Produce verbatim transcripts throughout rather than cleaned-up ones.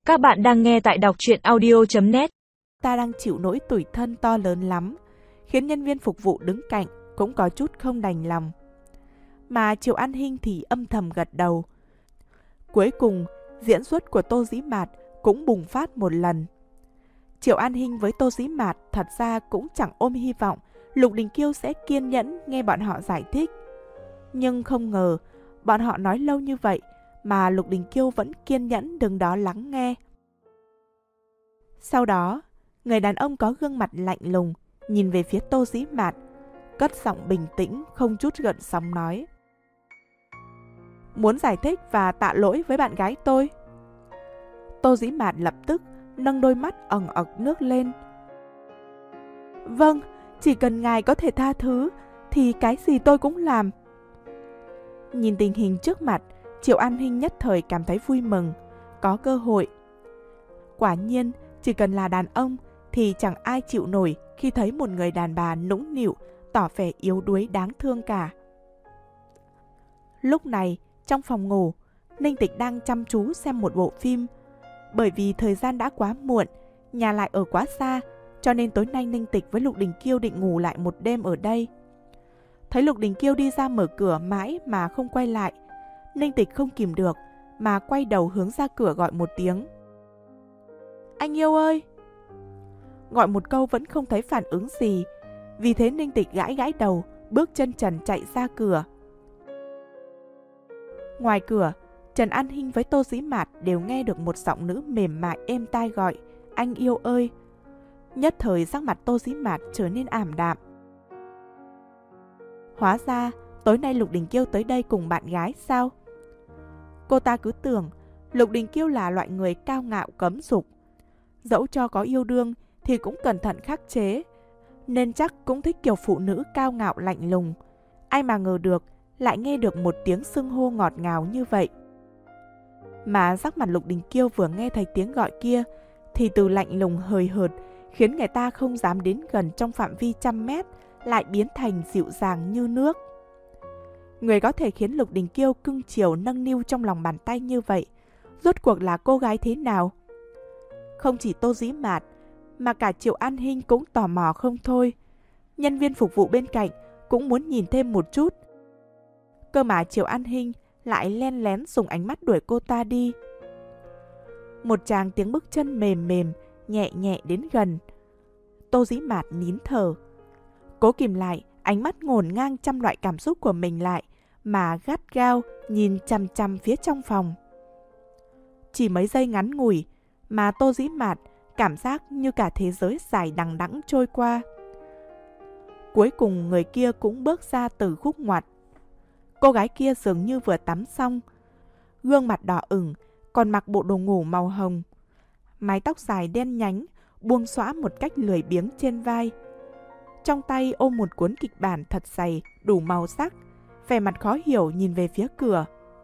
Các bạn đang nghe tại đọc truyện audio chấm net. Ta đang chịu nỗi tủi thân to lớn lắm, khiến nhân viên phục vụ đứng cạnh cũng có chút không đành lòng. Mà Triệu An Hinh thì âm thầm gật đầu. Cuối cùng, diễn xuất của Tô Dĩ Mạt cũng bùng phát một lần. Triệu An Hinh với Tô Dĩ Mạt thật ra cũng chẳng ôm hy vọng Lục Đình Kiêu sẽ kiên nhẫn nghe bọn họ giải thích. Nhưng không ngờ, bọn họ nói lâu như vậy mà Lục Đình Kiêu vẫn kiên nhẫn đứng đó lắng nghe. Sau đó, người đàn ông có gương mặt lạnh lùng nhìn về phía Tô Dĩ Mạt, cất giọng bình tĩnh không chút gợn sóng nói: Muốn giải thích và tạ lỗi với bạn gái tôi. Tô Dĩ Mạt lập tức nâng đôi mắt ẩn ực nước lên. Vâng, chỉ cần ngài có thể tha thứ thì cái gì tôi cũng làm. Nhìn tình hình trước mặt, Triệu An Hinh nhất thời cảm thấy vui mừng, có cơ hội. Quả nhiên, chỉ cần là đàn ông thì chẳng ai chịu nổi khi thấy một người đàn bà nũng nịu, tỏ vẻ yếu đuối đáng thương cả. Lúc này, trong phòng ngủ, Ninh Tịch đang chăm chú xem một bộ phim. Bởi vì thời gian đã quá muộn, nhà lại ở quá xa, cho nên tối nay Ninh Tịch với Lục Đình Kiêu định ngủ lại một đêm ở đây. Thấy Lục Đình Kiêu đi ra mở cửa mãi mà không quay lại, Ninh Tịch không kìm được mà quay đầu hướng ra cửa gọi một tiếng. Anh yêu ơi! Gọi một câu vẫn không thấy phản ứng gì, vì thế Ninh Tịch gãi gãi đầu, bước chân trần chạy ra cửa. Ngoài cửa, Trần An Hinh với Tô Dĩ Mạt đều nghe được một giọng nữ mềm mại êm tai gọi anh yêu ơi. Nhất thời sắc mặt Tô Dĩ Mạt trở nên ảm đạm. Hóa ra tối nay Lục Đình Kiêu tới đây cùng bạn gái sao? Cô ta cứ tưởng Lục Đình Kiêu là loại người cao ngạo cấm dục, dẫu cho có yêu đương thì cũng cẩn thận khắc chế, nên chắc cũng thích kiểu phụ nữ cao ngạo lạnh lùng. Ai mà ngờ được lại nghe được một tiếng xưng hô ngọt ngào như vậy. Mà sắc mặt Lục Đình Kiêu vừa nghe thấy tiếng gọi kia thì từ lạnh lùng hời hợt khiến người ta không dám đến gần trong phạm vi trăm mét lại biến thành dịu dàng như nước. Người có thể khiến Lục Đình Kiêu cưng chiều nâng niu trong lòng bàn tay như vậy, rốt cuộc là cô gái thế nào? Không chỉ Tô Dĩ Mạt mà cả Triệu An Hinh cũng tò mò không thôi. Nhân viên phục vụ bên cạnh cũng muốn nhìn thêm một chút. Cơ mà Triệu An Hinh lại len lén dùng ánh mắt đuổi cô ta đi. Một tràng tiếng bước chân mềm mềm, nhẹ nhẹ đến gần. Tô Dĩ Mạt nín thở, cố kìm lại ánh mắt ngổn ngang trăm loại cảm xúc của mình lại, mà gắt gao nhìn chằm chằm phía trong phòng. Chỉ mấy giây ngắn ngủi mà Tô Dĩ Mạt cảm giác như cả thế giới dài đằng đẵng trôi qua. Cuối cùng người kia cũng bước ra từ khúc ngoặt. Cô gái kia dường như vừa tắm xong, gương mặt đỏ ửng, còn mặc bộ đồ ngủ màu hồng. Mái tóc dài đen nhánh buông xõa một cách lười biếng trên vai. Trong tay ôm một cuốn kịch bản thật dày, đủ màu sắc, vẻ mặt khó hiểu nhìn về phía cửa.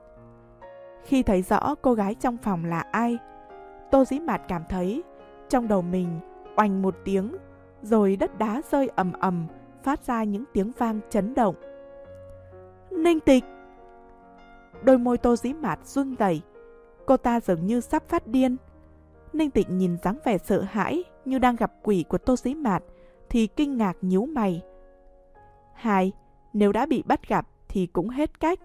Khi thấy rõ cô gái trong phòng là ai, Tô Dĩ Mạt cảm thấy trong đầu mình oành một tiếng, rồi đất đá rơi ầm ầm, phát ra những tiếng vang chấn động. Ninh Tịch! Đôi môi Tô Dĩ Mạt run rẩy, cô ta dường như sắp phát điên. Ninh Tịch nhìn dáng vẻ sợ hãi như đang gặp quỷ của Tô Dĩ Mạt thì kinh ngạc nhíu mày. Hai, nếu đã bị bắt gặp thì cũng hết cách.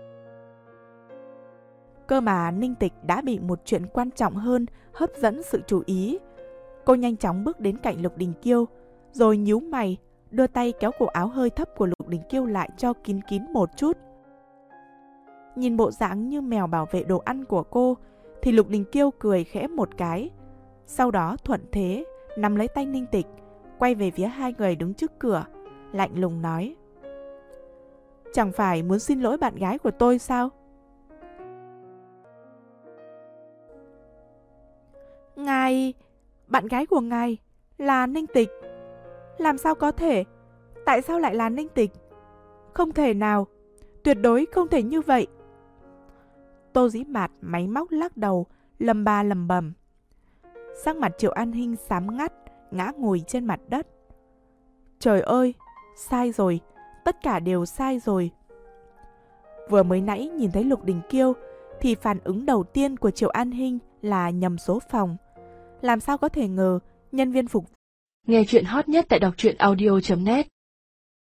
Cơ mà Ninh Tịch đã bị một chuyện quan trọng hơn hấp dẫn sự chú ý. Cô nhanh chóng bước đến cạnh Lục Đình Kiêu, rồi nhíu mày, đưa tay kéo cổ áo hơi thấp của Lục Đình Kiêu lại cho kín kín một chút. Nhìn bộ dạng như mèo bảo vệ đồ ăn của cô thì Lục Đình Kiêu cười khẽ một cái. Sau đó thuận thế nắm lấy tay Ninh Tịch, quay về phía hai người đứng trước cửa, lạnh lùng nói: Chẳng phải muốn xin lỗi bạn gái của tôi sao? Ngài... Bạn gái của ngài là Ninh Tịch? Làm sao có thể? Tại sao lại là Ninh Tịch? Không thể nào, tuyệt đối không thể như vậy. Tô Dĩ Mạt máy móc lắc đầu, lầm ba lầm bầm. Sắc mặt Triệu An Hinh xám ngắt, ngã ngồi trên mặt đất. Trời ơi, sai rồi, tất cả đều sai rồi. Vừa mới nãy nhìn thấy Lục Đình Kiêu thì phản ứng đầu tiên của Triệu An Hinh là nhầm số phòng. Làm sao có thể ngờ nhân viên phục Nghe chuyện hot nhất tại đọc truyện audio chấm net